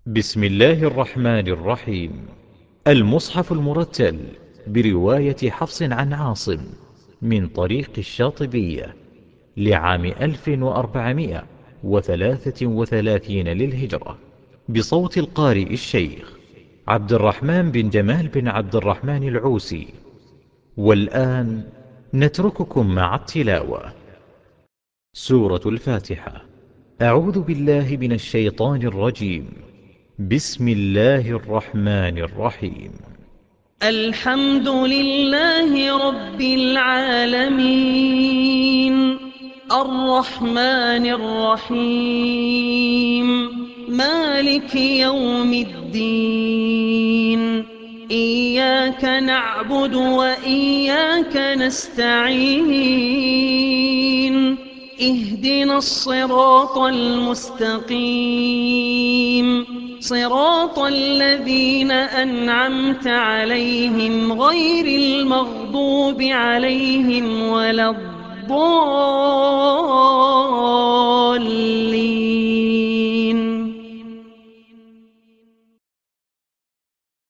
بسم الله الرحمن الرحيم. المصحف المرتل برواية حفص عن عاصم من طريق الشاطبية لعام 1433 للهجرة، بصوت القارئ الشيخ عبد الرحمن بن جمال بن عبد الرحمن العوسي. والآن نترككم مع التلاوة. سورة الفاتحة. أعوذ بالله من الشيطان الرجيم. بسم الله الرحمن الرحيم. الحمد لله رب العالمين، الرحمن الرحيم، مالك يوم الدين. إياك نعبد وإياك نستعين، اهدنا الصراط المستقيم، صراط الذين أنعمت عليهم غير المغضوب عليهم ولا الضالين.